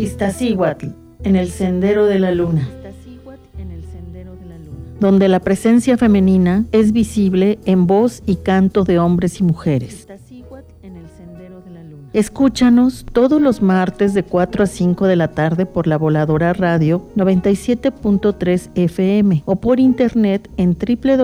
Iztaccíhuatl, en el Sendero de la Luna, donde la presencia femenina es visible en voz y canto de hombres y mujeres. Escúchanos todos los martes de 4 a 5 de la tarde por La Voladora Radio 97.3 FM o por internet en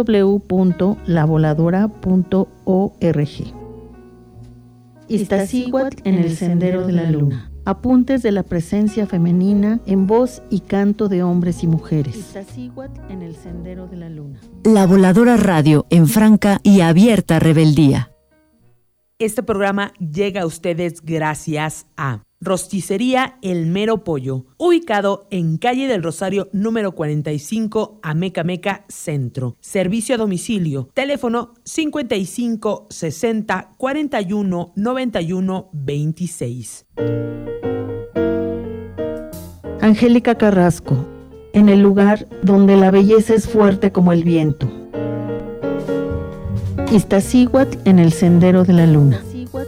www.lavoladora.org. Iztaccíhuatl en el Sendero de la Luna. Apuntes de la presencia femenina en voz y canto de hombres y mujeres. Iztaccíhuatl en el Sendero de la Luna. La Voladora Radio en franca y abierta rebeldía. Este programa llega a ustedes gracias a Rosticería El Mero Pollo, ubicado en Calle del Rosario número 45, Amecameca Centro. Servicio a domicilio, teléfono 55 60 41 91 26. Angélica Carrasco, en el lugar donde la belleza es fuerte como el viento. Iztaccíhuatl en el Sendero de la Luna,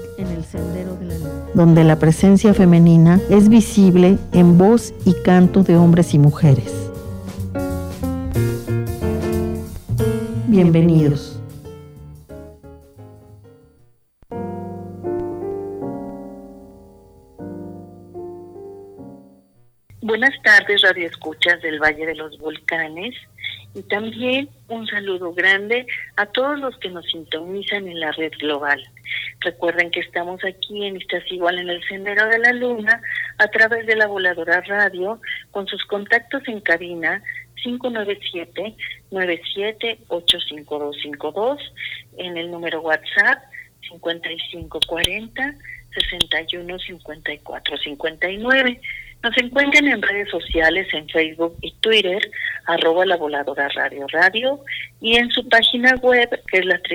donde la presencia femenina es visible en voz y canto de hombres y mujeres. Bienvenidos. Buenas tardes, radioescuchas del Valle de los Volcanes, y también un saludo grande a todos los que nos sintonizan en la red global. Recuerden que estamos aquí en Iztaccíhuatl en el Sendero de la Luna a través de La Voladora Radio con sus contactos en cabina 597-97-85252, en el número WhatsApp 5540-615459. Nos encuentran en redes sociales, en Facebook y Twitter, @La Voladora Radio, y en su página web, que es la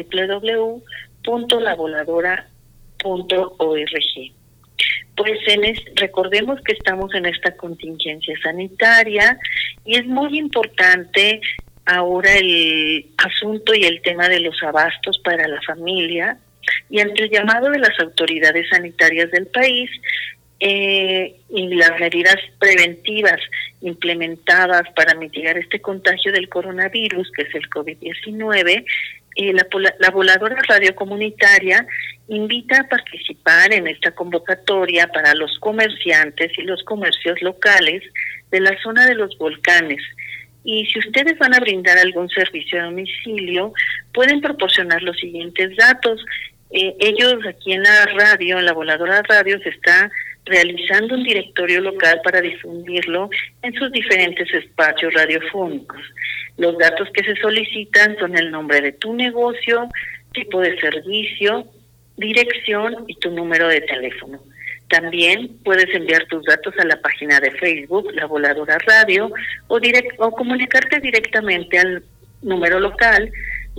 www.lavoladora.org. Pues recordemos que estamos en esta contingencia sanitaria y es muy importante ahora el asunto y el tema de los abastos para la familia, y ante el llamado de las autoridades sanitarias del país, y las medidas preventivas implementadas para mitigar este contagio del coronavirus, que es el COVID-19, la Voladora Radio Comunitaria invita a participar en esta convocatoria para los comerciantes y los comercios locales de la zona de los volcanes. Y si ustedes van a brindar algún servicio a domicilio, pueden proporcionar los siguientes datos. Ellos aquí en la radio, en la Voladora Radio, se está realizando un directorio local para difundirlo en sus diferentes espacios radiofónicos. Los datos que se solicitan son el nombre de tu negocio, tipo de servicio, dirección y tu número de teléfono. También puedes enviar tus datos a la página de Facebook, La Voladora Radio, o comunicarte directamente al número local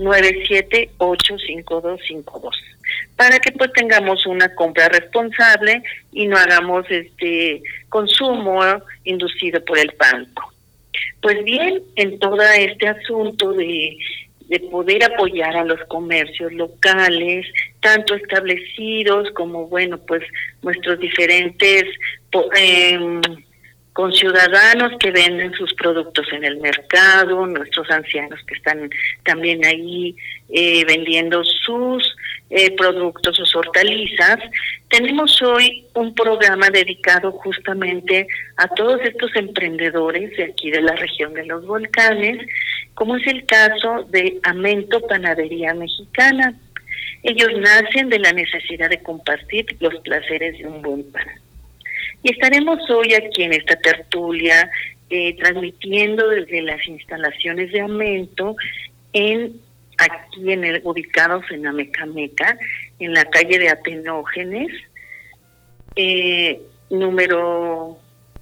9785252, para que pues tengamos una compra responsable y no hagamos consumo inducido por el pánico. Pues bien, en todo este asunto de poder apoyar a los comercios locales, tanto establecidos como, pues nuestros diferentes conciudadanos que venden sus productos en el mercado, nuestros ancianos que están también ahí vendiendo sus productos, sus hortalizas. Tenemos hoy un programa dedicado justamente a todos estos emprendedores de aquí de la región de los volcanes, como es el caso de Amento Panadería Mexicana. Ellos nacen de la necesidad de compartir los placeres de un buen pan. Y estaremos hoy aquí en esta tertulia transmitiendo desde las instalaciones de Amento ubicados en Amecameca, en la calle de Atenógenes, número,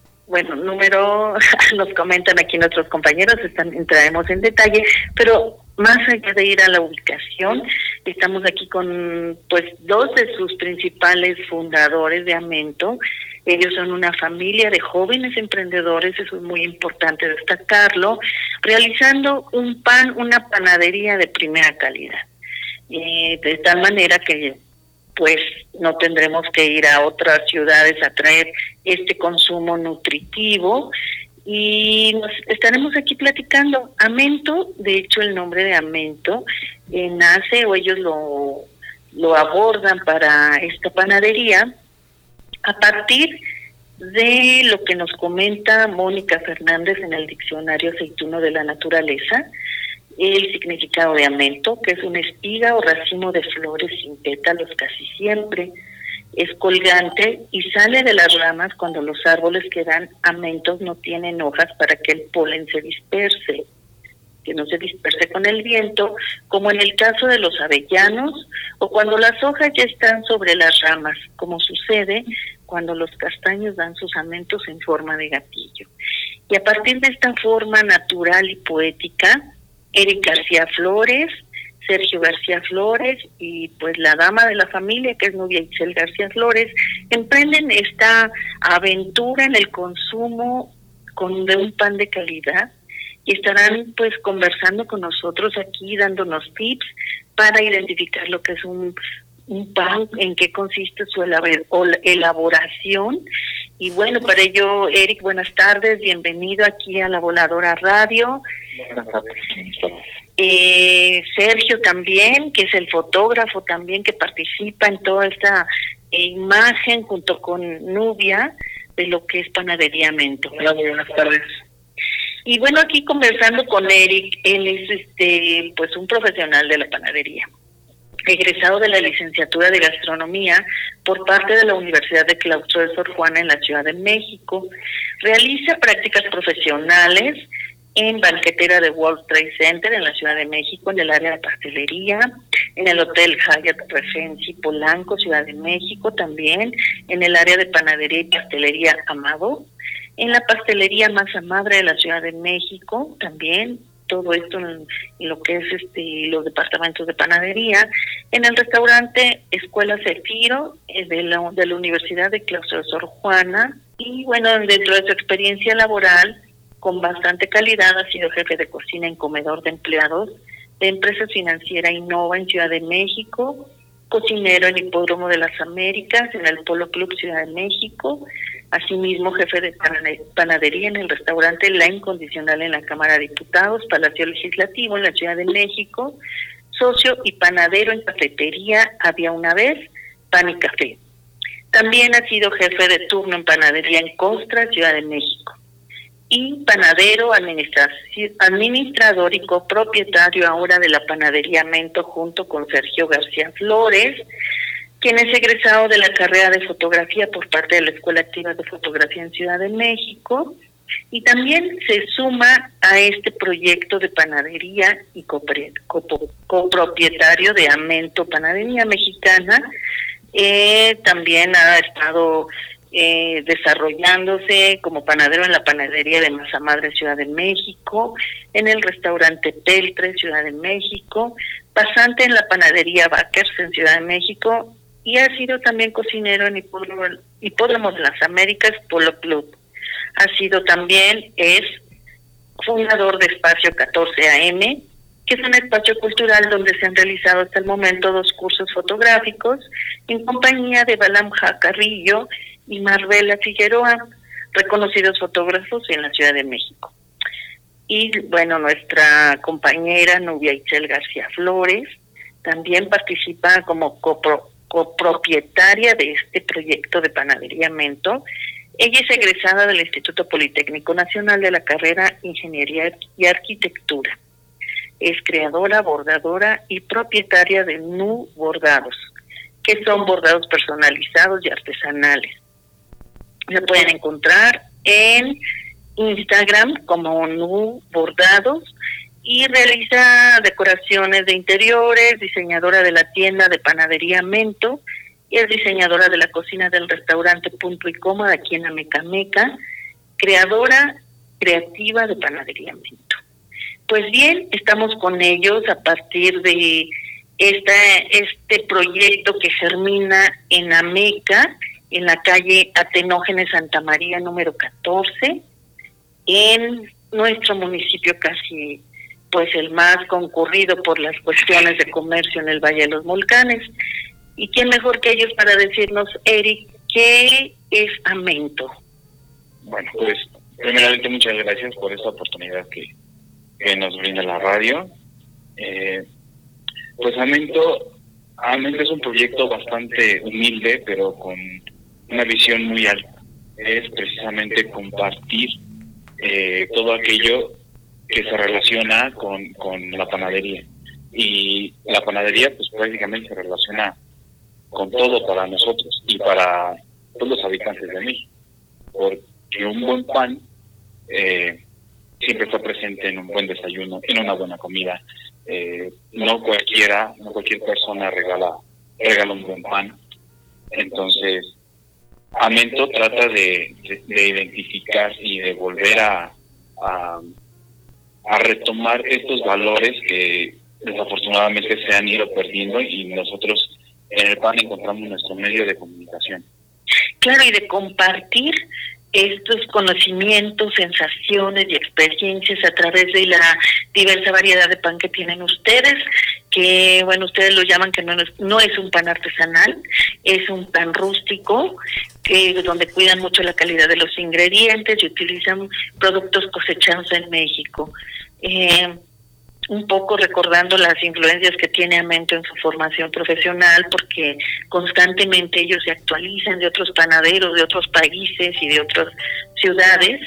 nos comentan aquí nuestros compañeros, entraremos en detalle, pero más allá de ir a la ubicación, estamos aquí con dos de sus principales fundadores de Amento. Ellos son una familia de jóvenes emprendedores, eso es muy importante destacarlo, realizando una panadería de primera calidad. De tal manera que pues no tendremos que ir a otras ciudades a traer este consumo nutritivo y nos estaremos aquí platicando. Amento, de hecho el nombre de Amento nace, o ellos lo abordan para esta panadería a partir de lo que nos comenta Mónica Fernández en el Diccionario Aceituno de la Naturaleza, el significado de amento, que es una espiga o racimo de flores sin pétalos casi siempre, es colgante y sale de las ramas cuando los árboles que dan amentos no tienen hojas para que el polen se disperse, que no se disperse con el viento, como en el caso de los avellanos, o cuando las hojas ya están sobre las ramas, como sucede cuando los castaños dan sus amentos en forma de gatillo. Y a partir de esta forma natural y poética, Eric García Flores, Sergio García Flores y pues la dama de la familia, que es Nubia Itzel García Flores, emprenden esta aventura en el consumo de un pan de calidad y estarán pues conversando con nosotros aquí, dándonos tips para identificar lo que es un pan, en qué consiste su elaboración. Y bueno, para ello, Eric, buenas tardes, bienvenido aquí a La Voladora Radio. Buenas tardes. Sergio también, que es el fotógrafo también que participa en toda esta imagen junto con Nubia de lo que es Panadería Amento. Hola, muy buenas tardes. Y bueno, aquí conversando con Eric, él es pues un profesional de la panadería, egresado de la licenciatura de Gastronomía por parte de la Universidad de Claustro de Sor Juana en la Ciudad de México. Realiza prácticas profesionales en banquetera de World Trade Center en la Ciudad de México, en el área de pastelería, en el Hotel Hyatt Regency Polanco, Ciudad de México, también en el área de panadería y pastelería Amado, en la pastelería Masa Madre de la Ciudad de México, también todo esto en lo que es los departamentos de panadería, en el restaurante Escuela Cefiro de la Universidad de Claustro de Sor Juana, y bueno, dentro de su experiencia laboral con bastante calidad ha sido jefe de cocina en comedor de empleados de empresa financiera Innova en Ciudad de México, cocinero en Hipódromo de las Américas, en el Polo Club Ciudad de México, asimismo jefe de panadería en el restaurante La Incondicional en la Cámara de Diputados, Palacio Legislativo en la Ciudad de México, socio y panadero en cafetería Había una vez, Pan y Café. También ha sido jefe de turno en panadería en Costra, Ciudad de México. Y panadero, administrador y copropietario ahora de la Panadería Amento junto con Sergio García Flores, quien es egresado de la carrera de fotografía por parte de la Escuela Activa de Fotografía en Ciudad de México, y también se suma a este proyecto de panadería y copropietario de Amento Panadería Mexicana. También ha estado desarrollándose como panadero en la panadería de Masa Madre Ciudad de México, en el restaurante Peltre Ciudad de México, pasante en la panadería Bakers en Ciudad de México, y ha sido también cocinero en Hipódromo de las Américas, Polo Club. Es fundador de Espacio 14 AM, que es un espacio cultural donde se han realizado hasta el momento 2 cursos fotográficos en compañía de Balam Carrillo y Marbella Figueroa, reconocidos fotógrafos en la Ciudad de México. Y bueno, nuestra compañera Nubia Itzel García Flores también participa como copropietaria de este proyecto de Panadería Amento. Ella es egresada del Instituto Politécnico Nacional de la carrera Ingeniería y Arquitectura. Es creadora, bordadora y propietaria de Nu Bordados, que son bordados personalizados y artesanales. Se pueden encontrar en Instagram como Nu Bordados y realiza decoraciones de interiores, diseñadora de la tienda de Panadería Amento y es diseñadora de la cocina del restaurante Punto y Coma de aquí en Amecameca, creadora creativa de Panadería Amento. Pues bien, estamos con ellos a partir de este proyecto que germina en Ameca, en la calle Atenógenes Santa María número 14, en nuestro municipio casi pues el más concurrido por las cuestiones de comercio en el Valle de los Volcanes. ¿Y quién mejor que ellos para decirnos, Eric, qué es Amento? Bueno, pues primeramente muchas gracias por esta oportunidad que nos brinda la radio. Pues Amento es un proyecto bastante humilde, pero con una visión muy alta. Es precisamente compartir todo aquello que se relaciona con la panadería. Y la panadería pues prácticamente se relaciona con todo para nosotros y para todos los habitantes de México. Porque un buen pan siempre está presente en un buen desayuno, en una buena comida. No cualquier persona regala un buen pan. Entonces, Amento trata de identificar y de volver a retomar estos valores que desafortunadamente se han ido perdiendo, y nosotros en el pan encontramos nuestro medio de comunicación. Claro, y de compartir estos conocimientos, sensaciones y experiencias a través de la diversa variedad de pan que tienen ustedes, que bueno, ustedes lo llaman que no es un pan artesanal, es un pan rústico, donde cuidan mucho la calidad de los ingredientes y utilizan productos cosechados en México. Un poco recordando las influencias que tiene Amento en su formación profesional, porque constantemente ellos se actualizan de otros panaderos, de otros países y de otras ciudades.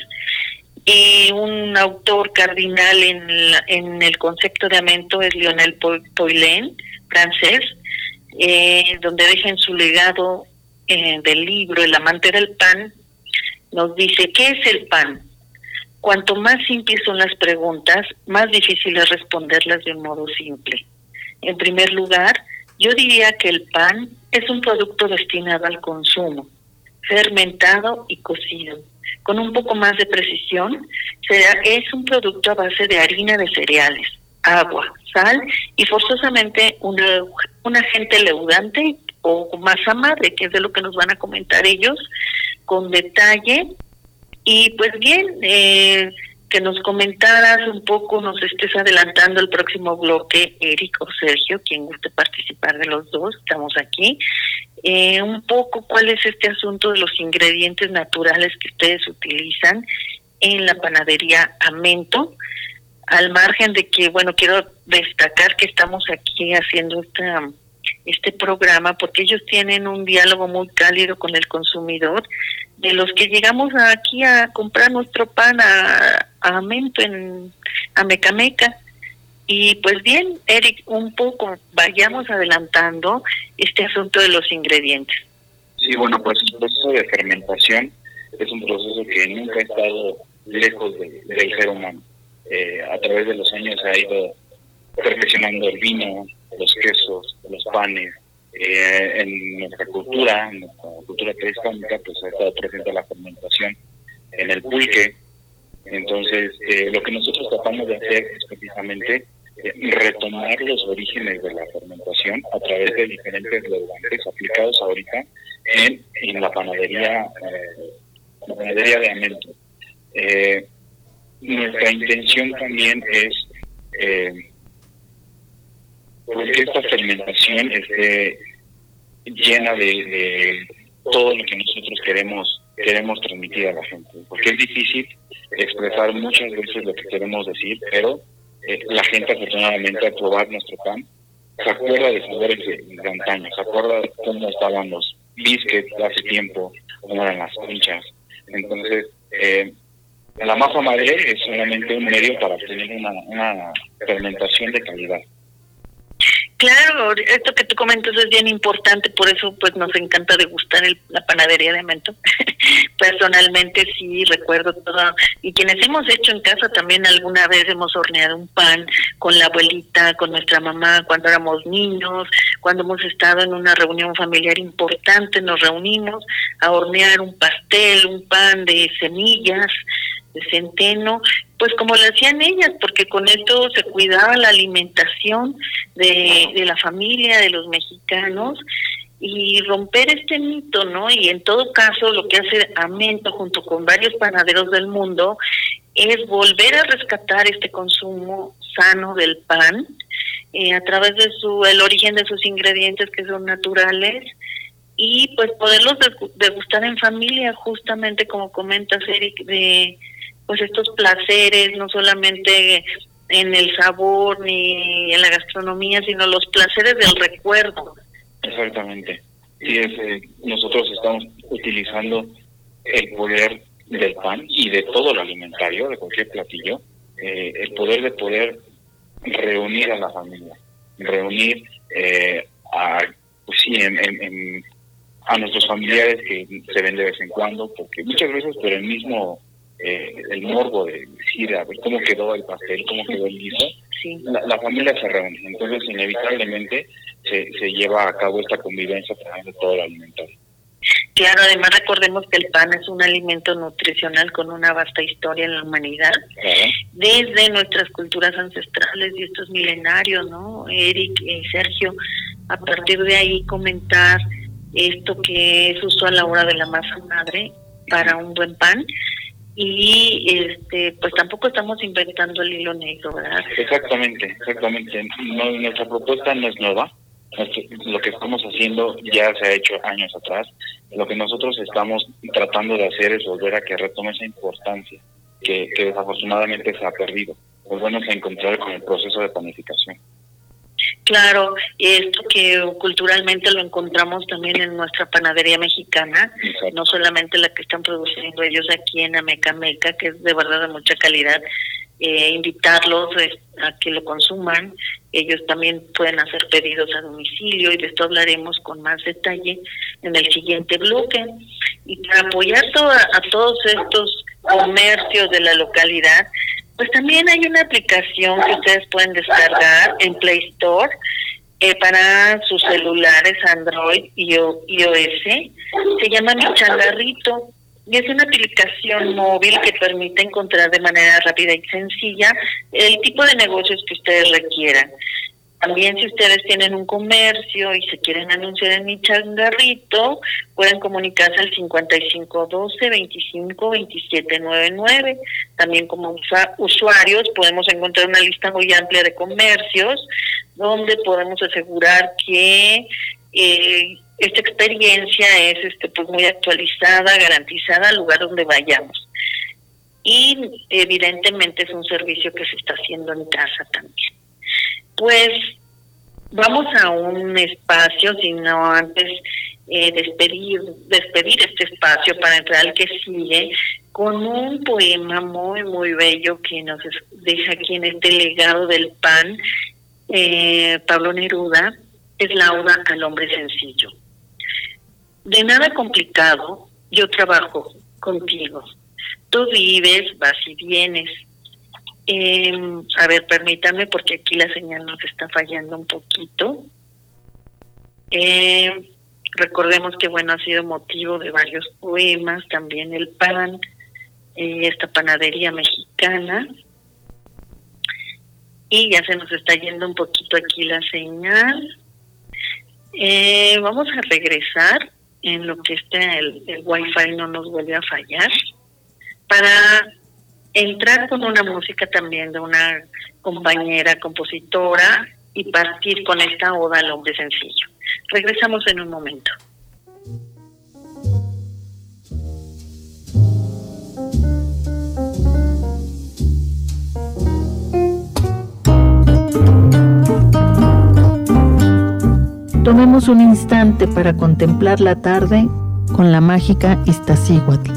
Y un autor cardinal en el concepto de Amento es Lionel Poulain, francés, donde deja en su legado del libro El amante del pan, nos dice, ¿qué es el pan? Cuanto más simples son las preguntas, más difícil es responderlas de un modo simple. En primer lugar, yo diría que el pan es un producto destinado al consumo, fermentado y cocido. Con un poco más de precisión, es un producto a base de harina de cereales, agua, sal y forzosamente un agente leudante o masa madre, que es de lo que nos van a comentar ellos con detalle. Y pues bien, que nos comentaras un poco, nos estés adelantando el próximo bloque, Eric o Sergio, quien guste participar de los dos, estamos aquí. Un poco cuál es este asunto de los ingredientes naturales que ustedes utilizan en la panadería Amento, al margen de que, bueno, quiero destacar que estamos aquí haciendo este programa porque ellos tienen un diálogo muy cálido con el consumidor, de los que llegamos aquí a comprar nuestro pan a Amento a Mecameca. Y pues bien, Eric, un poco vayamos adelantando este asunto de los ingredientes. Sí, bueno, pues el proceso de fermentación es un proceso que nunca ha estado lejos del ser humano. A través de los años se ha ido perfeccionando el vino, los quesos, los panes. En nuestra cultura prehispánica, pues ha estado presente la fermentación en el pulque. Entonces, lo que nosotros tratamos de hacer es precisamente retomar los orígenes de la fermentación a través de diferentes leudantes aplicados ahorita en la panadería de Amento. Nuestra intención también es porque esta fermentación esté llena de todo lo que nosotros queremos transmitir a la gente, porque es difícil expresar muchas veces lo que queremos decir, pero la gente afortunadamente al probar nuestro pan se acuerda de sabores de antaño, se acuerda de cómo estaban los biscuits hace tiempo, cómo eran las conchas. Entonces, la masa madre es solamente un medio para tener una fermentación de calidad. Claro, esto que tú comentas es bien importante, por eso pues nos encanta degustar la panadería de Amento. Personalmente sí recuerdo todo, y quienes hemos hecho en casa también alguna vez hemos horneado un pan con la abuelita, con nuestra mamá cuando éramos niños, cuando hemos estado en una reunión familiar importante, nos reunimos a hornear un pastel, un pan de semillas, de centeno, pues como lo hacían ellas, porque con esto se cuidaba la alimentación de la familia, de los mexicanos, y romper este mito, ¿no? Y en todo caso lo que hace Amento junto con varios panaderos del mundo es volver a rescatar este consumo sano del pan, a través de el origen de sus ingredientes que son naturales, y pues poderlos degustar en familia, justamente como comentas, Eric, de pues estos placeres, no solamente en el sabor ni en la gastronomía, sino los placeres del recuerdo. Exactamente. Sí, nosotros estamos utilizando el poder del pan y de todo lo alimentario, de cualquier platillo, el poder de poder reunir a la familia, reunir a nuestros familiares que se ven de vez en cuando, porque muchas veces por el mismo el morbo de decir a ver cómo quedó el pastel, cómo quedó el guiso, sí. la familia se reúne, entonces inevitablemente se lleva a cabo esta convivencia a través de todo lo alimentario. Claro, además recordemos que el pan es un alimento nutricional con una vasta historia en la humanidad, desde nuestras culturas ancestrales y estos milenarios, ¿no? Eric y Sergio, a partir de ahí comentar esto que es uso a la hora de la masa madre para un buen pan, y pues tampoco estamos inventando el hilo negro, ¿verdad? Exactamente. No, nuestra propuesta no es nueva. Lo que estamos haciendo ya se ha hecho años atrás. Lo que nosotros estamos tratando de hacer es volver a que retome esa importancia que desafortunadamente se ha perdido. Volvemos a encontrar con el proceso de panificación. Claro, esto que culturalmente lo encontramos también en nuestra panadería mexicana. Exacto. No solamente la que están produciendo ellos aquí en Ameca Meca, que es de verdad de mucha calidad. Invitarlos a que lo consuman. Ellos también pueden hacer pedidos a domicilio, y de esto hablaremos con más detalle en el siguiente bloque. Y para apoyar a todos estos comercios de la localidad, pues también hay una aplicación que ustedes pueden descargar en Play Store para sus celulares Android y iOS. Se llama Mi Changarrito. Y es una aplicación móvil que permite encontrar de manera rápida y sencilla el tipo de negocios que ustedes requieran. También, si ustedes tienen un comercio y se quieren anunciar en Mi Changarrito, pueden comunicarse al 5512-252799. También como usuarios podemos encontrar una lista muy amplia de comercios donde podemos asegurar que esta experiencia es pues muy actualizada, garantizada al lugar donde vayamos. Y evidentemente es un servicio que se está haciendo en casa también. Pues vamos a un espacio, sino antes despedir este espacio para entrar al que sigue con un poema muy muy bello que nos deja aquí en este legado del pan. Pablo Neruda es la oda al hombre sencillo. De nada complicado, yo trabajo contigo. Tú vives, vas y vienes. A ver, permítanme porque aquí la señal nos está fallando un poquito. Recordemos que, bueno, ha sido motivo de varios poemas, también el pan, esta panadería mexicana. Y ya se nos está yendo un poquito aquí la señal. Vamos a regresar en lo que el Wi-Fi no nos vuelve a fallar, para entrar con una música también de una compañera compositora y partir con esta oda al hombre sencillo. Regresamos en un momento. Tomemos un instante para contemplar la tarde con la mágica Iztaccíhuatl.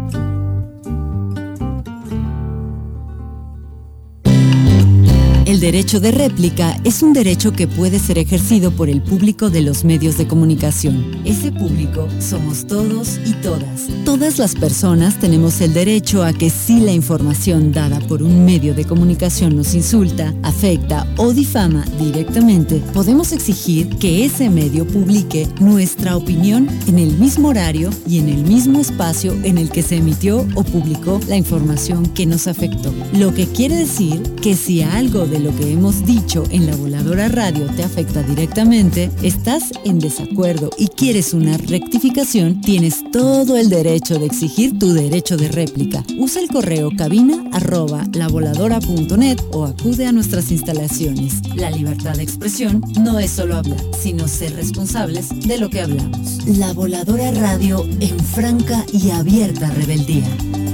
El derecho de réplica es un derecho que puede ser ejercido por el público de los medios de comunicación. Ese público somos todos y todas. Todas las personas tenemos el derecho a que si la información dada por un medio de comunicación nos insulta, afecta o difama directamente, podemos exigir que ese medio publique nuestra opinión en el mismo horario y en el mismo espacio en el que se emitió o publicó la información que nos afectó. Lo que quiere decir que si algo de lo lo que hemos dicho en La Voladora Radio te afecta directamente, estás en desacuerdo y quieres una rectificación, tienes todo el derecho de exigir tu derecho de réplica. Usa el correo cabina@lavoladora.net o acude a nuestras instalaciones. La libertad de expresión no es solo hablar, sino ser responsables de lo que hablamos. La Voladora Radio en franca y abierta rebeldía.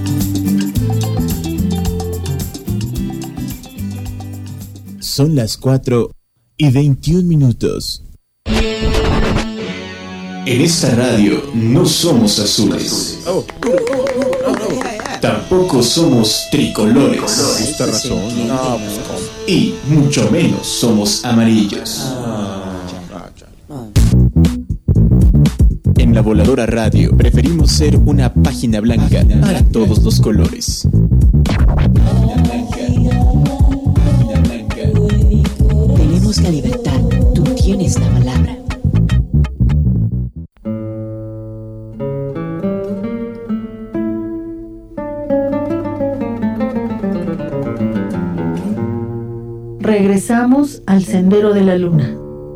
Son las 4:21. En esta radio no somos azules. Tampoco somos tricolores. Y mucho menos somos amarillos. En La Voladora Radio preferimos ser una página blanca para todos los colores. Tenemos la libertad, tú tienes la palabra. Regresamos al Sendero de la Luna.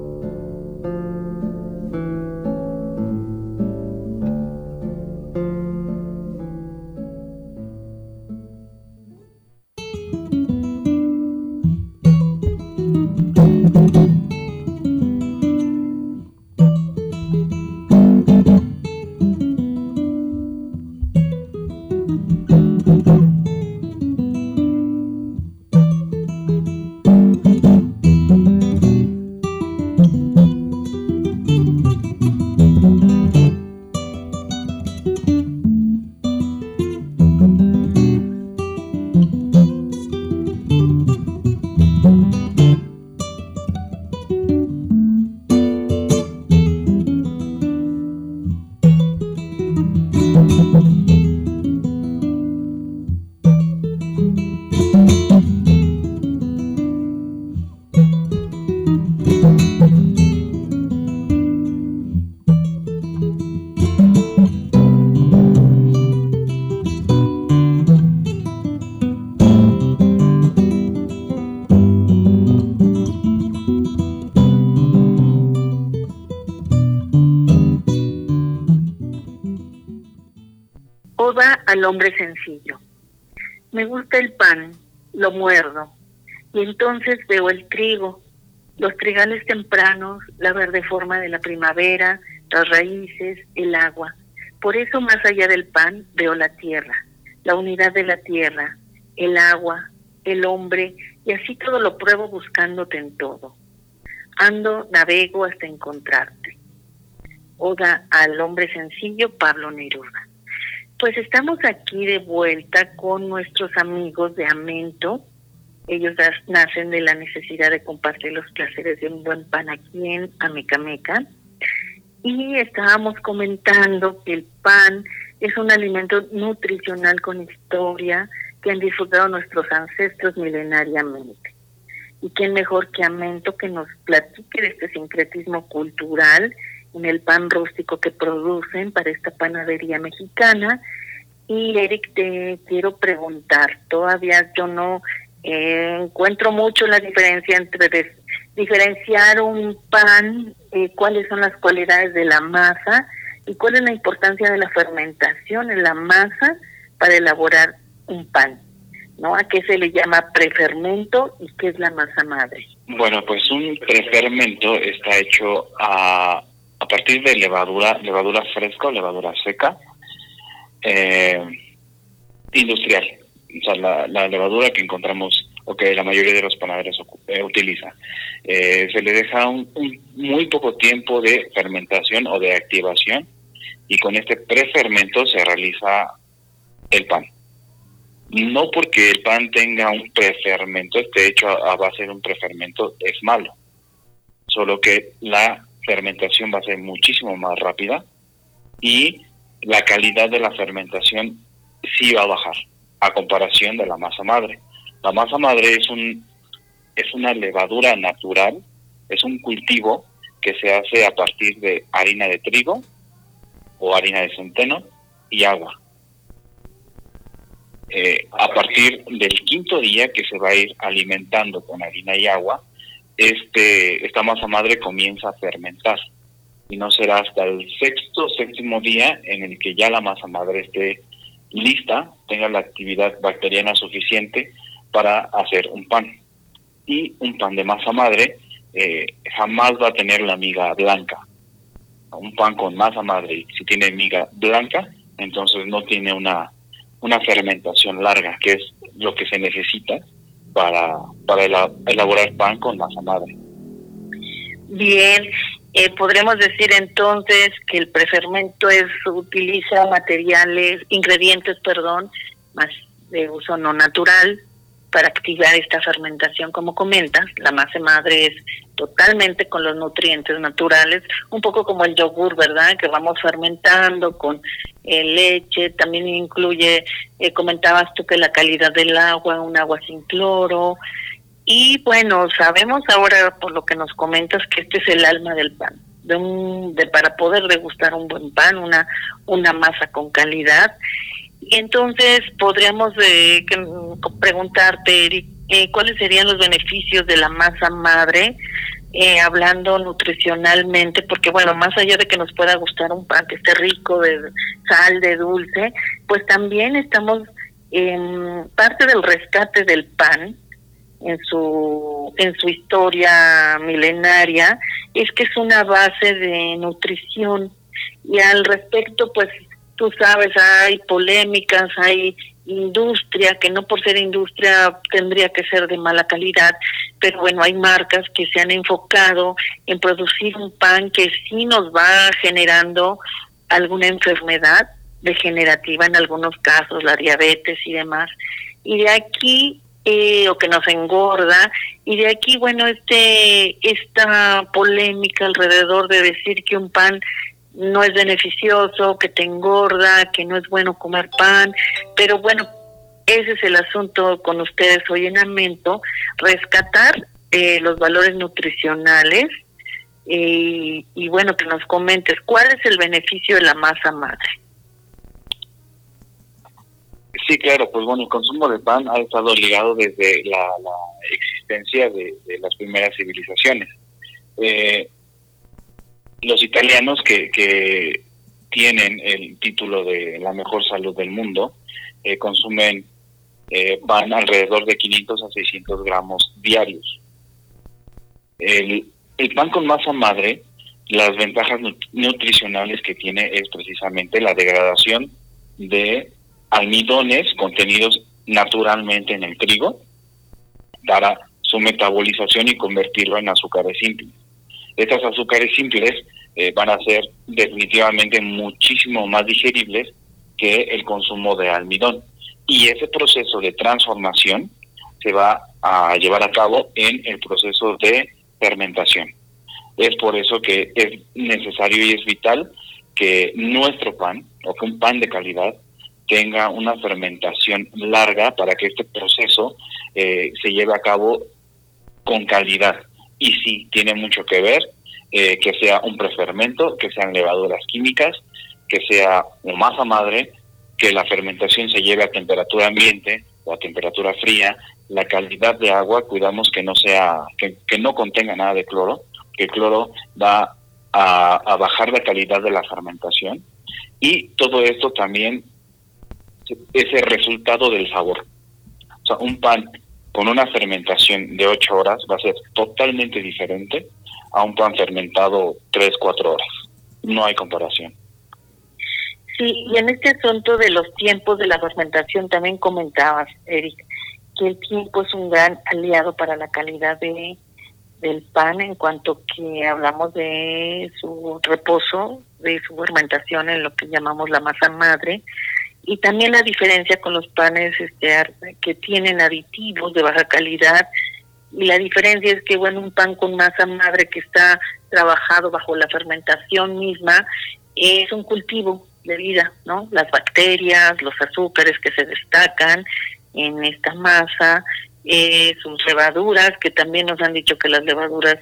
Al hombre sencillo. Me gusta el pan, lo muerdo, y entonces veo el trigo, los trigales tempranos, la verde forma de la primavera, las raíces, el agua. Por eso, más allá del pan, veo la tierra, la unidad de la tierra, el agua, el hombre, y así todo lo pruebo buscándote en todo. Ando, navego hasta encontrarte. Oda al hombre sencillo, Pablo Neruda. Pues estamos aquí de vuelta con nuestros amigos de Amento. Ellos nacen de la necesidad de compartir los placeres de un buen pan aquí en Amecameca. Y estábamos comentando que el pan es un alimento nutricional con historia que han disfrutado nuestros ancestros milenariamente. Y quién mejor que Amento que nos platique de este sincretismo cultural en el pan rústico que producen para esta panadería mexicana. Y Eric, te quiero preguntar, todavía yo no encuentro mucho la diferencia entre diferenciar un pan, cuáles son las cualidades de la masa y cuál es la importancia de la fermentación en la masa para elaborar un pan, ¿no? ¿A qué se le llama prefermento y qué es la masa madre? Bueno, pues un prefermento está hecho a partir de levadura fresca o levadura seca, industrial. O sea, la levadura que encontramos o que la mayoría de los panaderos utiliza. Se le deja un muy poco tiempo de fermentación o de activación y con este prefermento se realiza el pan. No porque el pan tenga un prefermento, esté hecho a base de un prefermento, es malo. Solo que la fermentación va a ser muchísimo más rápida y la calidad de la fermentación sí va a bajar a comparación de la masa madre. La masa madre es una levadura natural, es un cultivo que se hace a partir de harina de trigo o harina de centeno y agua. a partir del quinto día que se va a ir alimentando con harina y agua, esta masa madre comienza a fermentar, y no será hasta el séptimo día en el que ya la masa madre esté lista, tenga la actividad bacteriana suficiente para hacer un pan. Y un pan de masa madre jamás va a tener la miga blanca. Un pan con masa madre, si tiene miga blanca, entonces no tiene una fermentación larga, que es lo que se necesita para elaborar pan con masa madre. Bien, podremos decir entonces que el prefermento utiliza ingredientes más de uso no natural para activar esta fermentación, como comentas. La masa madre es totalmente con los nutrientes naturales, un poco como el yogur, ¿verdad?, que vamos fermentando con leche. También incluye, comentabas tú, que la calidad del agua, un agua sin cloro. Y bueno, sabemos ahora, por lo que nos comentas, que este es el alma del pan, para poder degustar un buen pan, una masa con calidad. Y entonces podríamos preguntarte, Eric, ¿cuáles serían los beneficios de la masa madre, hablando nutricionalmente? Porque bueno, más allá de que nos pueda gustar un pan que esté rico de sal, de dulce, pues también estamos en parte del rescate del pan en su historia milenaria, es que es una base de nutrición. Y al respecto, pues tú sabes, hay polémicas, hay industria, que no por ser industria tendría que ser de mala calidad, pero bueno, hay marcas que se han enfocado en producir un pan que sí nos va generando alguna enfermedad degenerativa, en algunos casos la diabetes y demás, y de aquí o que nos engorda, y de aquí, bueno, esta polémica alrededor de decir que un pan no es beneficioso, que te engorda, que no es bueno comer pan. Pero bueno, ese es el asunto con ustedes hoy en Amento, rescatar los valores nutricionales, y bueno, que nos comentes cuál es el beneficio de la masa madre. Sí, claro, pues bueno, el consumo de pan ha estado ligado desde la existencia de las primeras civilizaciones. Los italianos que tienen el título de la mejor salud del mundo consumen pan alrededor de 500 a 600 gramos diarios. El pan con masa madre, las ventajas nutricionales que tiene es precisamente la degradación de almidones contenidos naturalmente en el trigo para su metabolización y convertirlo en azúcares simples. Estas azúcares simples van a ser definitivamente muchísimo más digeribles que el consumo de almidón. Y ese proceso de transformación se va a llevar a cabo en el proceso de fermentación. Es por eso que es necesario y es vital que nuestro pan, o que un pan de calidad, tenga una fermentación larga para que este proceso se lleve a cabo con calidad. Y sí, tiene mucho que ver que sea un prefermento, que sean levaduras químicas, que sea masa madre, que la fermentación se lleve a temperatura ambiente o a temperatura fría, la calidad de agua, cuidamos que no sea, que no contenga nada de cloro, que el cloro va a bajar la calidad de la fermentación, y todo esto también es el resultado del sabor. O sea, un pan con una fermentación de 8 horas va a ser totalmente diferente a un pan fermentado 3-4 horas. No hay comparación. Sí, y en este asunto de los tiempos de la fermentación también comentabas, Eric, que el tiempo es un gran aliado para la calidad del pan, en cuanto que hablamos de su reposo, de su fermentación en lo que llamamos la masa madre, y también la diferencia con los panes que tienen aditivos de baja calidad. Y la diferencia es que, bueno, un pan con masa madre que está trabajado bajo la fermentación misma es un cultivo de vida, ¿no? Las bacterias, los azúcares que se destacan en esta masa, sus levaduras, que también nos han dicho que las levaduras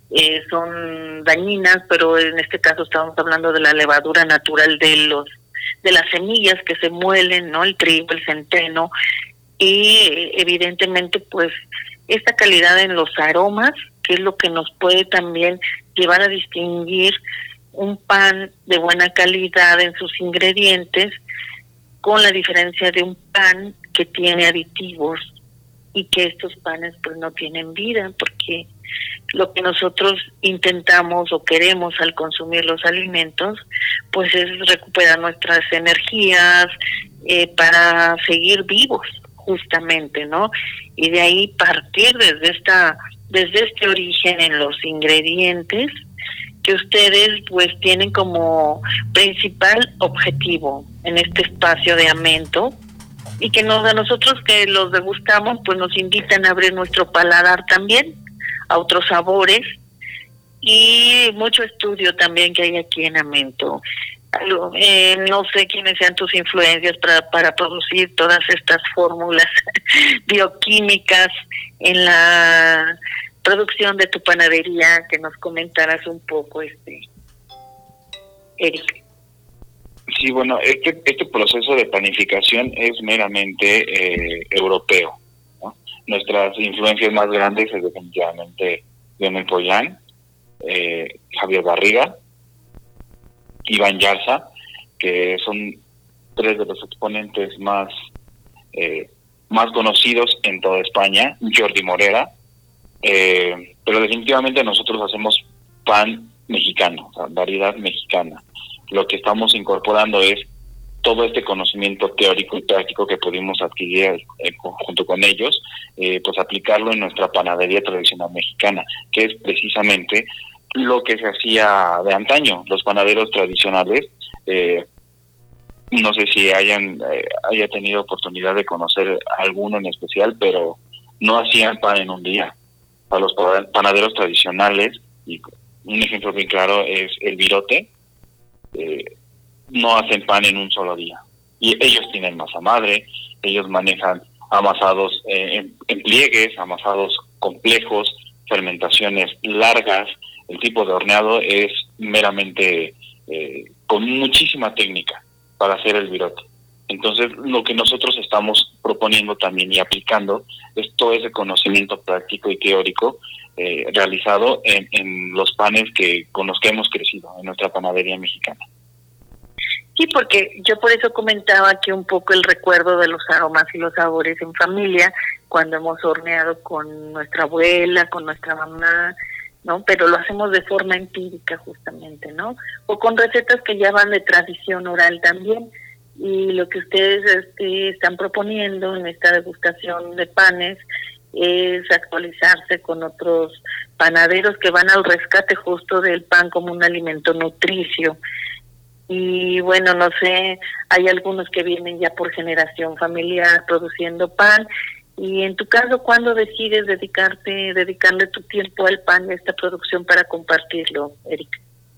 son dañinas, pero en este caso estamos hablando de la levadura natural de de las semillas que se muelen, ¿no? El trigo, el centeno, y evidentemente pues esta calidad en los aromas, que es lo que nos puede también llevar a distinguir un pan de buena calidad en sus ingredientes, con la diferencia de un pan que tiene aditivos y que estos panes pues no tienen vida, porque lo que nosotros intentamos o queremos al consumir los alimentos pues es recuperar nuestras energías para seguir vivos justamente, ¿no? Y de ahí partir desde este origen en los ingredientes que ustedes pues tienen como principal objetivo en este espacio de Amento, y que a nosotros que los degustamos pues nos invitan a abrir nuestro paladar también a otros sabores, y mucho estudio también que hay aquí en Amento. No sé quiénes sean tus influencias para producir todas estas fórmulas bioquímicas en la producción de tu panadería, que nos comentaras un poco, Eric. Sí, bueno, este proceso de panificación es meramente europeo, ¿no? Nuestras influencias más grandes es definitivamente Leonel Pollán, Javier Barriga, Iván Yarza, que son tres de los exponentes más conocidos en toda España, Jordi Morera, pero definitivamente nosotros hacemos pan mexicano, o sea, variedad mexicana. Lo que estamos incorporando es todo este conocimiento teórico y práctico que pudimos adquirir junto con ellos, pues aplicarlo en nuestra panadería tradicional mexicana, que es precisamente lo que se hacía de antaño. Los panaderos tradicionales, no sé si haya tenido oportunidad de conocer alguno en especial, pero no hacían pan en un día. Para los panaderos tradicionales, y un ejemplo bien claro es el Virote, no hacen pan en un solo día. Y ellos tienen masa madre, ellos manejan amasados en pliegues, amasados complejos, fermentaciones largas. El tipo de horneado es meramente con muchísima técnica para hacer el virote. Entonces, lo que nosotros estamos proponiendo también y aplicando es todo ese conocimiento práctico y teórico realizado en los panes con los que hemos crecido en nuestra panadería mexicana. Sí, porque yo por eso comentaba que un poco el recuerdo de los aromas y los sabores en familia, cuando hemos horneado con nuestra abuela, con nuestra mamá, ¿no? Pero lo hacemos de forma empírica justamente, ¿no? O con recetas que ya van de tradición oral también. Y lo que ustedes están proponiendo en esta degustación de panes es actualizarse con otros panaderos que van al rescate justo del pan como un alimento nutricio. Y bueno, no sé, hay algunos que vienen ya por generación familiar produciendo pan. Y en tu caso, ¿cuándo decides dedicarle tu tiempo al pan y a esta producción para compartirlo, Eric?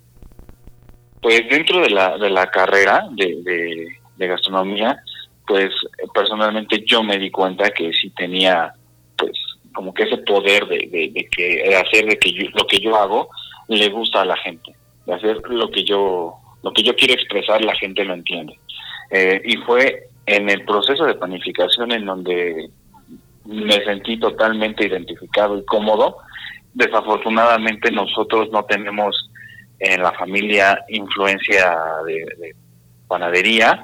Pues dentro de la carrera de gastronomía, pues personalmente yo me di cuenta que sí tenía pues como que ese poder de hacer lo que yo hago le gusta a la gente, de hacer lo que yo quiero expresar, la gente lo entiende. Y fue en el proceso de panificación en donde me sentí totalmente identificado y cómodo. Desafortunadamente nosotros no tenemos en la familia influencia de panadería.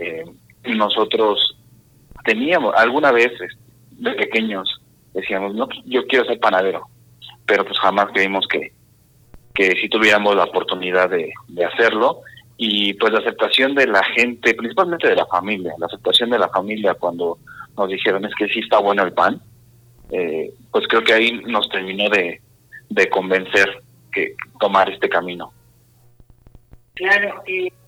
Nosotros teníamos, alguna vez de pequeños decíamos, no, yo quiero ser panadero, pero pues jamás creímos que si tuviéramos la oportunidad de hacerlo. Y pues la aceptación de la gente, principalmente de la familia cuando nos dijeron es que sí está bueno el pan, pues creo que ahí nos terminó de convencer que tomar este camino. Claro,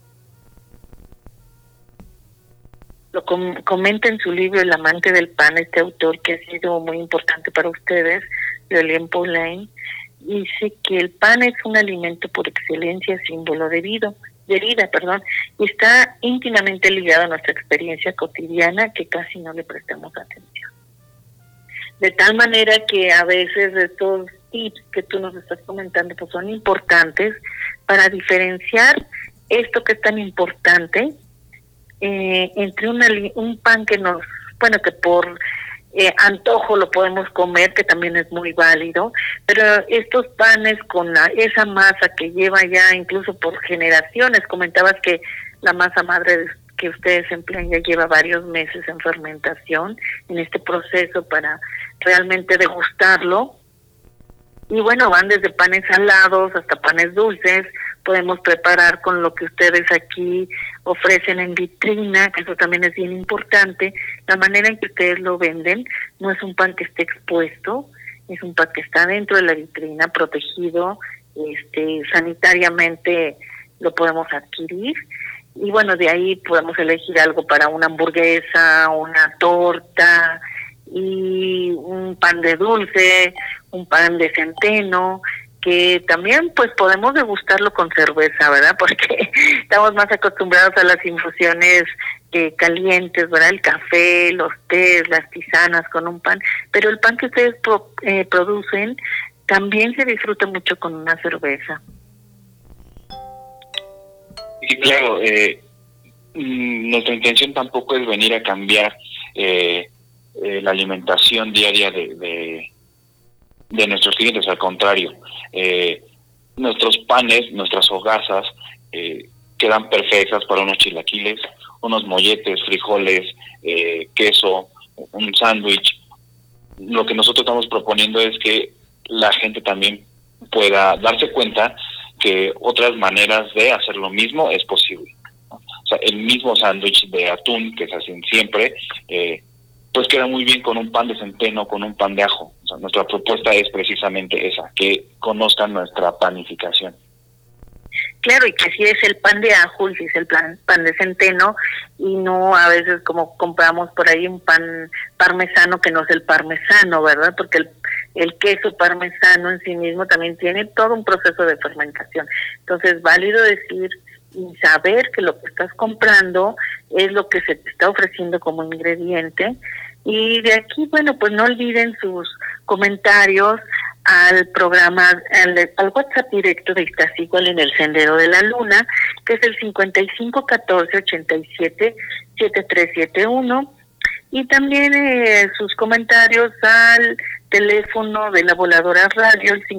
lo comenta en su libro El amante del pan, este autor que ha sido muy importante para ustedes, Leonel Pollán, dice que el pan es un alimento por excelencia, símbolo de vida, y está íntimamente ligado a nuestra experiencia cotidiana que casi no le prestamos atención. De tal manera que a veces estos tips que tú nos estás comentando pues son importantes para diferenciar esto que es tan importante entre un pan que que por antojo lo podemos comer, que también es muy válido, pero estos panes con esa masa que lleva ya incluso por generaciones, comentabas que la masa madre que ustedes emplean ya lleva varios meses en fermentación, en este proceso para realmente degustarlo. Y bueno, van desde panes salados hasta panes dulces. Podemos preparar con lo que ustedes aquí ofrecen en vitrina, que eso también es bien importante. La manera en que ustedes lo venden no es un pan que esté expuesto, es un pan que está dentro de la vitrina, protegido, sanitariamente lo podemos adquirir. Y bueno, de ahí podemos elegir algo para una hamburguesa, una torta, y un pan de dulce, un pan de centeno, que también pues podemos degustarlo con cerveza, ¿verdad? Porque estamos más acostumbrados a las infusiones calientes, ¿verdad? El café, los tés, las tisanas con un pan, pero el pan que ustedes producen también se disfruta mucho con una cerveza. Sí, claro, nuestra intención tampoco es venir a cambiar la alimentación diaria de nuestros clientes, al contrario, nuestros panes, nuestras hogazas quedan perfectas para unos chilaquiles, unos molletes, frijoles, queso, un sándwich. Lo que nosotros estamos proponiendo es que la gente también pueda darse cuenta que otras maneras de hacer lo mismo es posible, ¿no? O sea, el mismo sándwich de atún que se hacen siempre, pues queda muy bien con un pan de centeno, con un pan de ajo. O sea, nuestra propuesta es precisamente esa, que conozcan nuestra panificación. Claro, y que si es el pan de ajo y si es el pan de centeno, y no a veces como compramos por ahí un pan parmesano que no es el parmesano, ¿verdad? Porque el queso parmesano en sí mismo también tiene todo un proceso de fermentación. Entonces, es válido decir y saber que lo que estás comprando es lo que se te está ofreciendo como ingrediente. Y de aquí, bueno, pues no olviden sus comentarios al programa, al WhatsApp directo de Iztaccíhuatl en el Sendero de la Luna, que es el 5514-87-7371, y también sus comentarios al teléfono de la Voladora Radio, el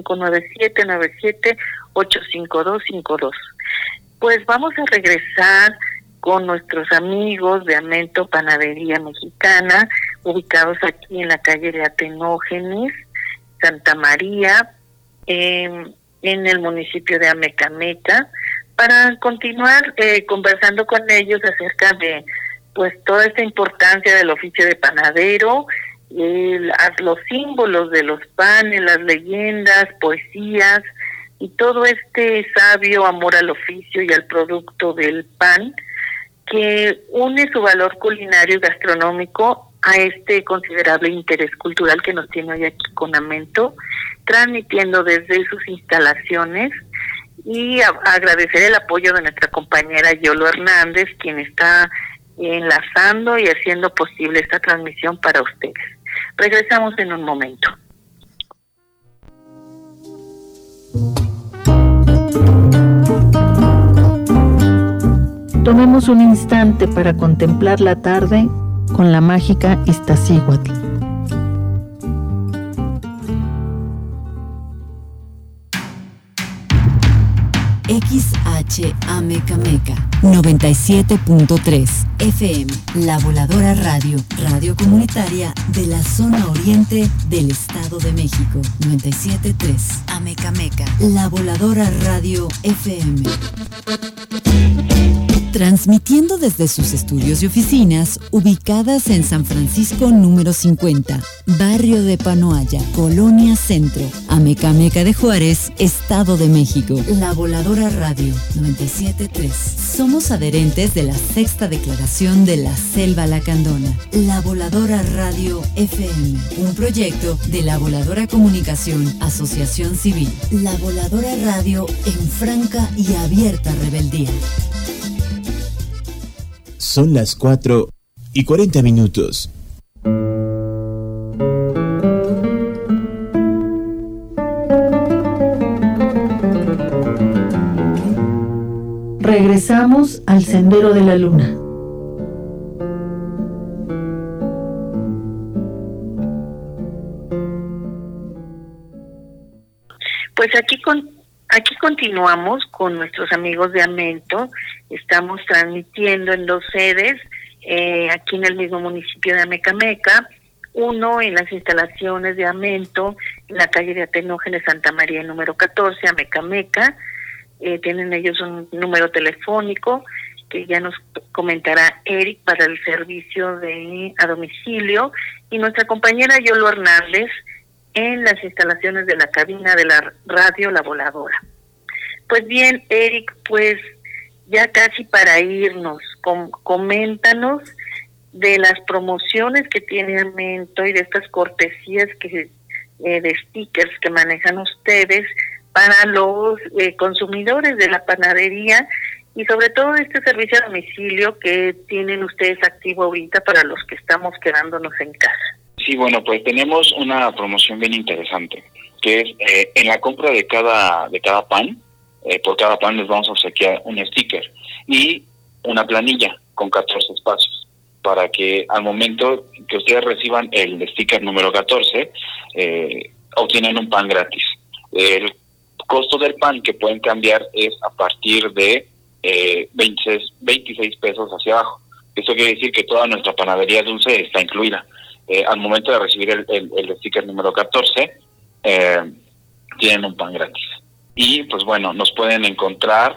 597-97-85252. Pues vamos a regresar con nuestros amigos de Amento Panadería Mexicana, ubicados aquí en la calle de Atenógenes, Santa María, en el municipio de Amecameca, para continuar conversando con ellos acerca de pues toda esta importancia del oficio de panadero, los símbolos de los panes, las leyendas, poesías y todo este sabio amor al oficio y al producto del pan, que une su valor culinario y gastronómico a este considerable interés cultural que nos tiene hoy aquí con Amento, transmitiendo desde sus instalaciones, y agradecer el apoyo de nuestra compañera Yolo Hernández, quien está enlazando y haciendo posible esta transmisión para ustedes. Regresamos en un momento. Tomemos un instante para contemplar la tarde con la mágica Iztaccíhuatl. XH Amecameca 97.3 FM, La Voladora Radio, radio comunitaria de la zona oriente del Estado de México. 97.3 Amecameca, La Voladora Radio FM. Transmitiendo desde sus estudios y oficinas ubicadas en San Francisco número 50, barrio de Panoaya, Colonia Centro, Amecameca de Juárez, Estado de México. La Voladora Radio 97.3. Somos adherentes de la Sexta Declaración de la Selva Lacandona. La Voladora Radio FM, un proyecto de La Voladora Comunicación, Asociación Civil. La Voladora Radio en franca y abierta rebeldía. Son las 4:40. Regresamos al Sendero de la Luna. Pues aquí continuamos con nuestros amigos de Amento. Estamos transmitiendo en 2 sedes, aquí en el mismo municipio de Amecameca, uno en las instalaciones de Amento, en la calle de Atenógenes Santa María, número 14, Amecameca. Tienen ellos un número telefónico que ya nos comentará Eric para el servicio a domicilio, y nuestra compañera Yolo Hernández en las instalaciones de la cabina de la radio La Voladora. Pues bien, Eric, pues ya casi para irnos, coméntanos de las promociones que tiene Amento y de estas cortesías de stickers que manejan ustedes para los consumidores de la panadería, y sobre todo este servicio a domicilio que tienen ustedes activo ahorita para los que estamos quedándonos en casa. Sí, bueno, pues tenemos una promoción bien interesante, que es en la compra de cada pan, por cada pan les vamos a obsequiar un sticker y una planilla con 14 espacios, para que al momento que ustedes reciban el sticker número 14, obtienen un pan gratis. El costo del pan que pueden cambiar es a partir de 26 pesos hacia abajo. Eso quiere decir que toda nuestra panadería dulce está incluida. Al momento de recibir el sticker número 14, tienen un pan gratis. Y pues bueno, nos pueden encontrar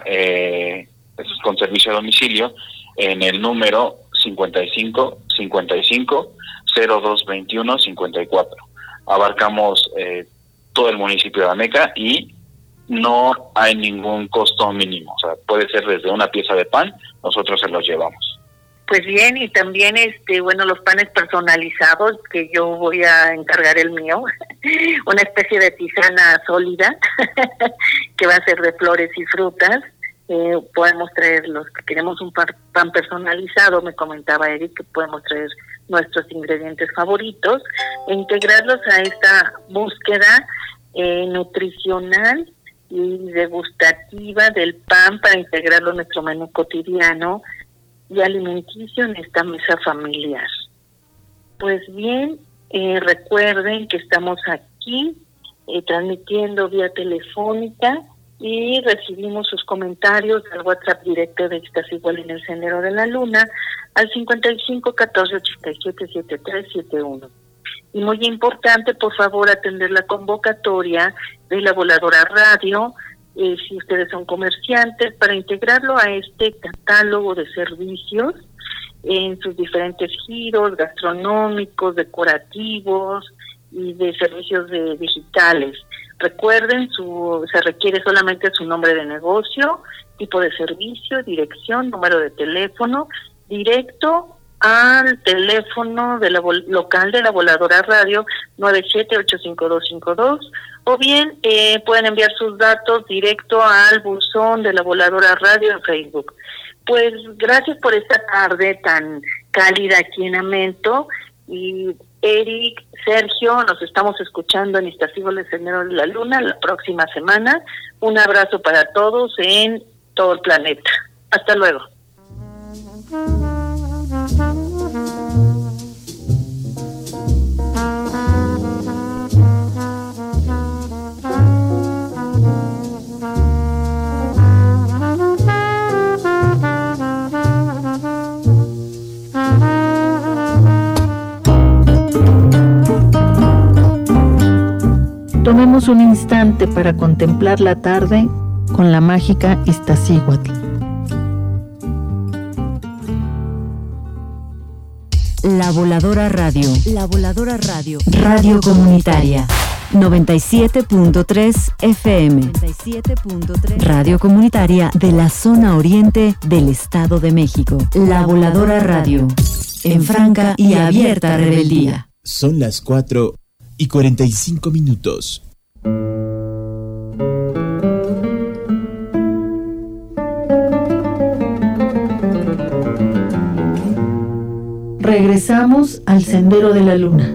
con servicio a domicilio en el número 55 55 02 21 54. Abarcamos todo el municipio de Ameca y no hay ningún costo mínimo. O sea, puede ser desde una pieza de pan, nosotros se los llevamos. Pues bien, y también los panes personalizados, que yo voy a encargar el mío, una especie de tisana sólida que va a ser de flores y frutas. Podemos traer los que queremos un pan personalizado, me comentaba Eric, que podemos traer nuestros ingredientes favoritos e integrarlos a esta búsqueda nutricional y degustativa del pan para integrarlo en nuestro menú cotidiano y alimenticio en esta mesa familiar. Pues bien, recuerden que estamos aquí transmitiendo vía telefónica y recibimos sus comentarios al WhatsApp directo de Estás Igual en el Sendero de la Luna al 55 14 87 73 71. Y muy importante, por favor, atender la convocatoria de La Voladora Radio, si ustedes son comerciantes, para integrarlo a este catálogo de servicios en sus diferentes giros gastronómicos, decorativos y de servicios digitales. Recuerden, se requiere solamente su nombre de negocio, tipo de servicio, dirección, número de teléfono, directo al teléfono local de La Voladora Radio 9785252, o bien pueden enviar sus datos directo al buzón de La Voladora Radio en Facebook. Pues gracias por esta tarde tan cálida aquí en Amento, y Eric, Sergio, nos estamos escuchando en Estación del Sendero de la Luna la próxima semana. Un abrazo para todos en todo el planeta. Hasta luego. Tomemos un instante para contemplar la tarde con la mágica Iztaccíhuatl. La Voladora Radio. La Voladora Radio. Radio comunitaria. 97.3 FM. 97.3. Radio comunitaria de la zona oriente del Estado de México. La Voladora Radio. En franca y abierta rebeldía. Son las 4:45. Regresamos al Sendero de la Luna.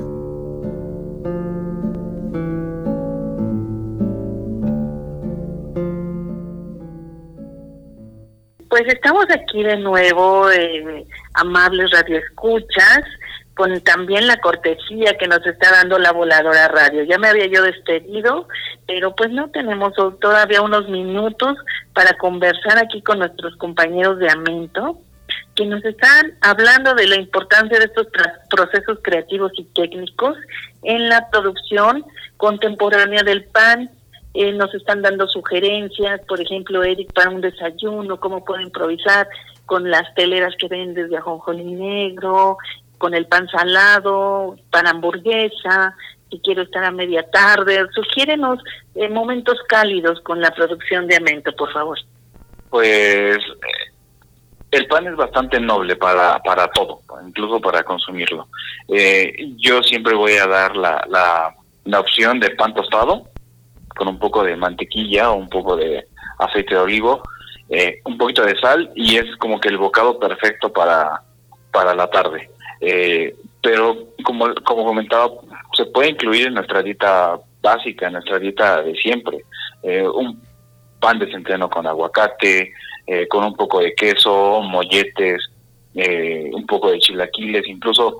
Pues estamos aquí de nuevo, amables radioescuchas, con también la cortesía que nos está dando la Voladora Radio. Ya me había yo despedido, pero pues no tenemos todavía unos minutos para conversar aquí con nuestros compañeros de Amento, que nos están hablando de la importancia de estos procesos creativos y técnicos en la producción contemporánea del pan. Nos están dando sugerencias, por ejemplo, Eric, para un desayuno, cómo puedo improvisar con las teleras que venden desde ajonjolí negro, con el pan salado, para hamburguesa, si quiero estar a media tarde. Sugiérenos momentos cálidos con la producción de Amento, por favor. Pues el pan es bastante noble para todo, incluso para consumirlo. Yo siempre voy a dar la opción de pan tostado, con un poco de mantequilla o un poco de aceite de olivo, un poquito de sal, y es como que el bocado perfecto para la tarde. Pero como comentaba, se puede incluir en nuestra dieta básica, en nuestra dieta de siempre. Un pan de centeno con aguacate, con un poco de queso, molletes, un poco de chilaquiles, incluso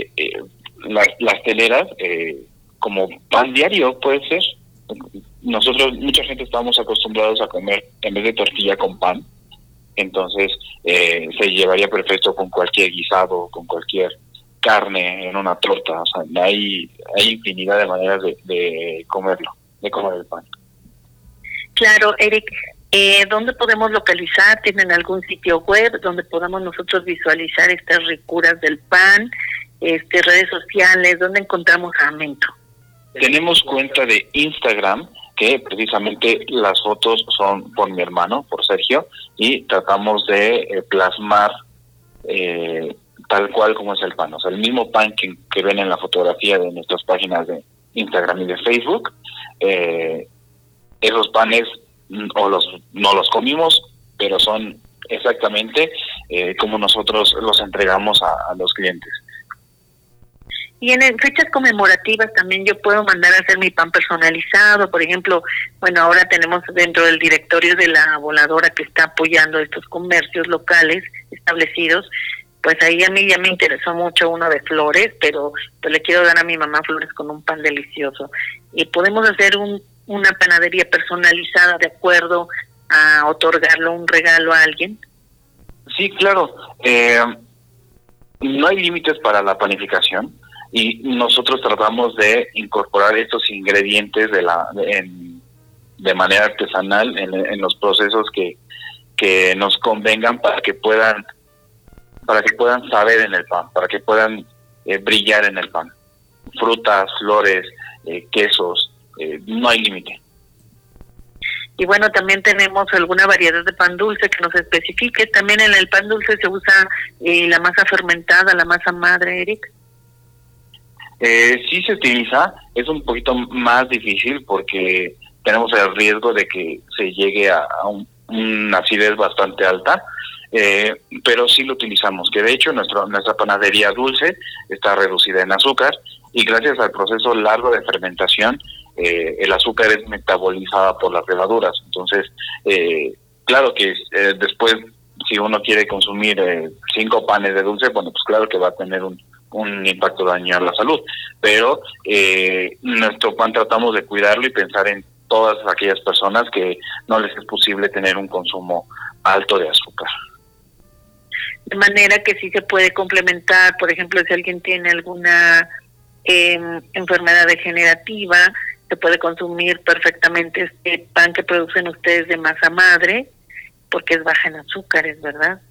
las teleras, como pan diario puede ser. Nosotros, mucha gente estamos acostumbrados a comer en vez de tortilla con pan, entonces se llevaría perfecto con cualquier guisado, con cualquier carne, en una torta. O sea, hay infinidad de maneras de comerlo, de comer el pan. Claro, Eric, ¿dónde podemos localizar? ¿Tienen algún sitio web donde podamos nosotros visualizar estas ricuras del pan? Redes sociales, ¿dónde encontramos a Amento? Tenemos cuenta de Instagram, que precisamente las fotos son por mi hermano, por Sergio, y tratamos de plasmar tal cual como es el pan. O sea, el mismo pan que ven en la fotografía de nuestras páginas de Instagram y de Facebook, esos panes no los comimos, pero son exactamente como nosotros los entregamos a los clientes. Y en fechas conmemorativas también yo puedo mandar a hacer mi pan personalizado. Por ejemplo, bueno, ahora tenemos dentro del directorio de la Voladora que está apoyando estos comercios locales establecidos, pues ahí a mí ya me interesó mucho uno de flores, pero pues le quiero dar a mi mamá flores con un pan delicioso. Y podemos hacer una panadería personalizada de acuerdo a otorgarlo un regalo a alguien. Sí, claro. No hay límites para la panificación. Y nosotros tratamos de incorporar estos ingredientes de manera artesanal en los procesos que nos convengan para que puedan saber en el pan, para que puedan brillar en el pan. Frutas, flores, quesos, no hay límite. Y bueno, también tenemos alguna variedad de pan dulce que nos especifique. También en el pan dulce se usa la masa fermentada, la masa madre, Eric. Sí se utiliza, es un poquito más difícil porque tenemos el riesgo de que se llegue a una acidez bastante alta, pero sí lo utilizamos, que de hecho nuestra panadería dulce está reducida en azúcar y gracias al proceso largo de fermentación el azúcar es metabolizada por las levaduras. Entonces, claro que después si uno quiere consumir 5 panes de dulce, bueno, pues claro que va a tener un impacto dañino a la salud, pero nuestro pan tratamos de cuidarlo y pensar en todas aquellas personas que no les es posible tener un consumo alto de azúcar. De manera que sí se puede complementar, por ejemplo, si alguien tiene alguna enfermedad degenerativa, se puede consumir perfectamente este pan que producen ustedes de masa madre, porque es baja en azúcares, ¿verdad?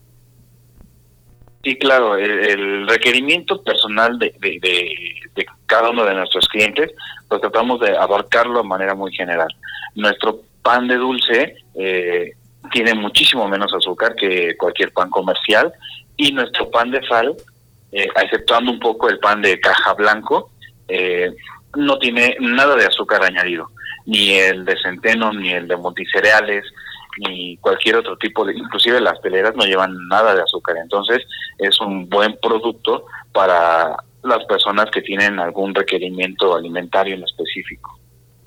Sí, claro, el requerimiento personal de cada uno de nuestros clientes, pues tratamos de abarcarlo de manera muy general. Nuestro pan de dulce tiene muchísimo menos azúcar que cualquier pan comercial y nuestro pan de sal, exceptuando un poco el pan de caja blanco, no tiene nada de azúcar añadido, ni el de centeno, ni el de multicereales, ni cualquier otro tipo de, inclusive las teleras no llevan nada de azúcar. Entonces es un buen producto para las personas que tienen algún requerimiento alimentario en específico.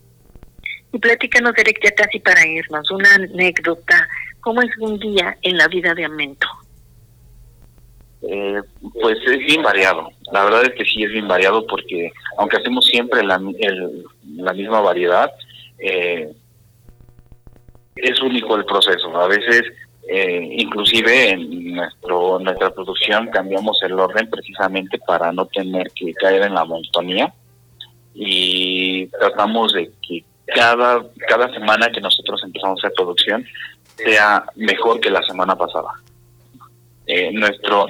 Y platícanos, Eric, ya casi para irnos, una anécdota. ¿Cómo es un día en la vida de Amento? Pues es bien variado. La verdad es que sí es bien variado porque aunque hacemos siempre la misma variedad, es único el proceso. A veces, inclusive en nuestra producción cambiamos el orden precisamente para no tener que caer en la monotonía, y tratamos de que cada semana que nosotros empezamos a hacer producción sea mejor que la semana pasada. Nuestra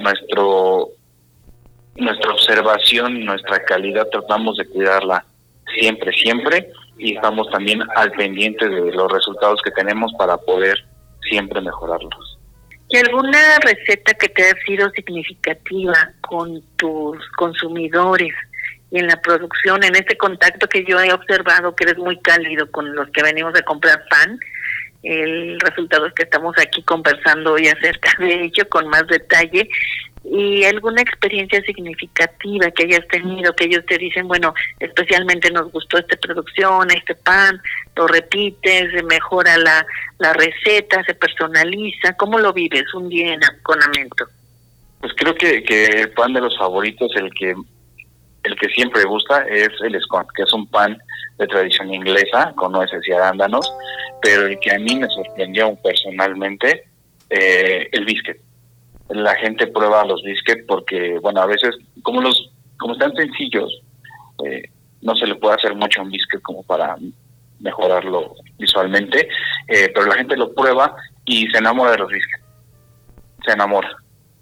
observación, nuestra calidad, tratamos de cuidarla siempre, y estamos también al pendiente de los resultados que tenemos para poder siempre mejorarlos. ¿Y alguna receta que te ha sido significativa con tus consumidores y en la producción, en este contacto que yo he observado que eres muy cálido con los que venimos a comprar pan? El resultado es que estamos aquí conversando hoy acerca de ello con más detalle. ¿Y alguna experiencia significativa que hayas tenido, que ellos te dicen, bueno, especialmente nos gustó esta producción, este pan, lo repites, se mejora la receta, se personaliza? ¿Cómo lo vives un día con Amento? Pues creo que el pan de los favoritos, el que siempre gusta, es el scone, que es un pan de tradición inglesa con nueces y arándanos, pero el que a mí me sorprendió personalmente, el biscuit. La gente prueba los biscuits porque, bueno, a veces, como están sencillos, no se le puede hacer mucho a un biscuit como para mejorarlo visualmente, pero la gente lo prueba y se enamora de los biscuits. Se enamora.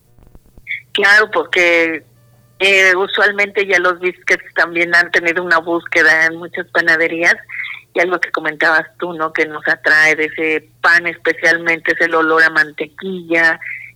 Claro, porque usualmente ya los biscuits también han tenido una búsqueda en muchas panaderías, y algo que comentabas tú, ¿no?, que nos atrae de ese pan especialmente es el olor a mantequilla,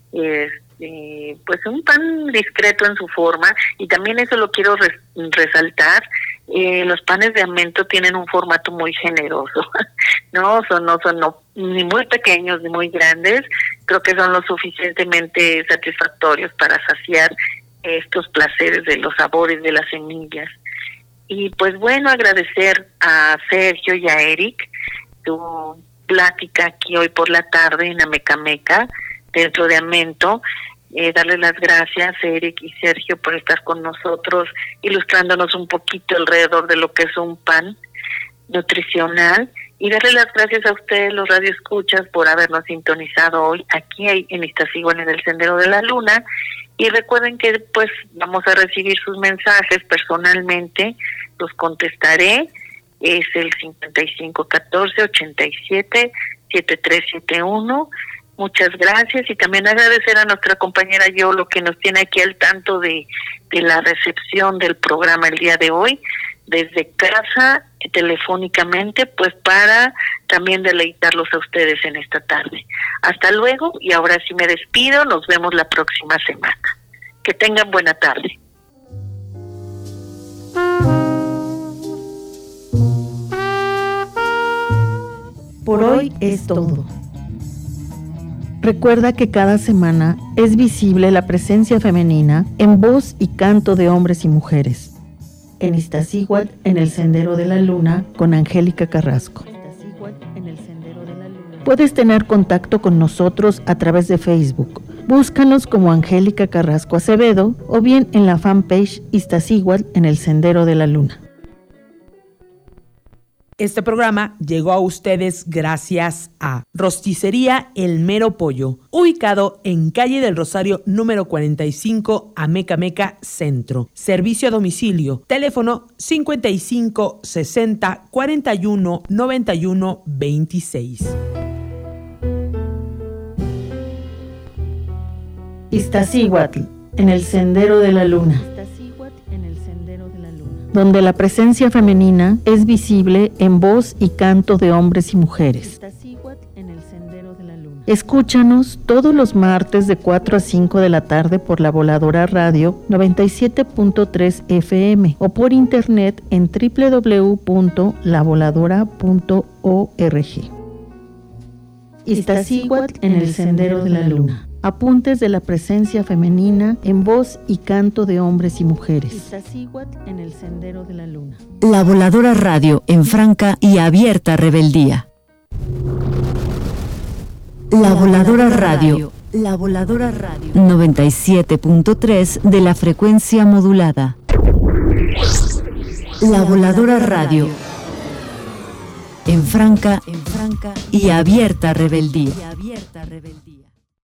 pues un pan discreto en su forma, y también eso lo quiero resaltar. Los panes de Amento tienen un formato muy generoso, no son ni muy pequeños ni muy grandes. Creo que son lo suficientemente satisfactorios para saciar estos placeres de los sabores de las semillas. Y pues bueno, agradecer a Sergio y a Eric tu plática aquí hoy por la tarde en Amecameca, dentro de Amento. Darles las gracias, Eric y Sergio, por estar con nosotros, ilustrándonos un poquito alrededor de lo que es un pan nutricional, y darle las gracias a ustedes, los radioescuchas, por habernos sintonizado hoy aquí en Iztaccíhuatl, en el Sendero de la Luna. Y recuerden que pues vamos a recibir sus mensajes personalmente, los contestaré. Es el 5514-87-7371. Muchas gracias, y también agradecer a nuestra compañera Yolo, que nos tiene aquí al tanto de la recepción del programa el día de hoy, desde casa, telefónicamente, pues para también deleitarlos a ustedes en esta tarde. Hasta luego, y ahora sí me despido, nos vemos la próxima semana. Que tengan buena tarde. Por hoy es todo. Recuerda que cada semana es visible la presencia femenina en voz y canto de hombres y mujeres. En Iztaccíhuatl, en el Sendero de la Luna, con Angélica Carrasco. Puedes tener contacto con nosotros a través de Facebook. Búscanos como Angélica Carrasco Acevedo, o bien en la fanpage Iztaccíhuatl, en el Sendero de la Luna. Este programa llegó a ustedes gracias a Rosticería El Mero Pollo, ubicado en Calle del Rosario número 45, Amecameca Centro. Servicio a domicilio, teléfono 55 60 41 91 26. Iztaccíhuatl, en el Sendero de la Luna, donde la presencia femenina es visible en voz y canto de hombres y mujeres. Escúchanos todos los martes de 4 a 5 de la tarde por La Voladora Radio 97.3 FM o por internet en www.lavoladora.org. Iztaccíhuatl, en el Sendero de la Luna. Apuntes de la presencia femenina en voz y canto de hombres y mujeres. Iztaccíhuatl, en el Sendero de la Luna. La Voladora Radio, en franca y abierta rebeldía. La Voladora Radio, La Voladora Radio 97.3 de la frecuencia modulada. La Voladora Radio. En franca y abierta rebeldía.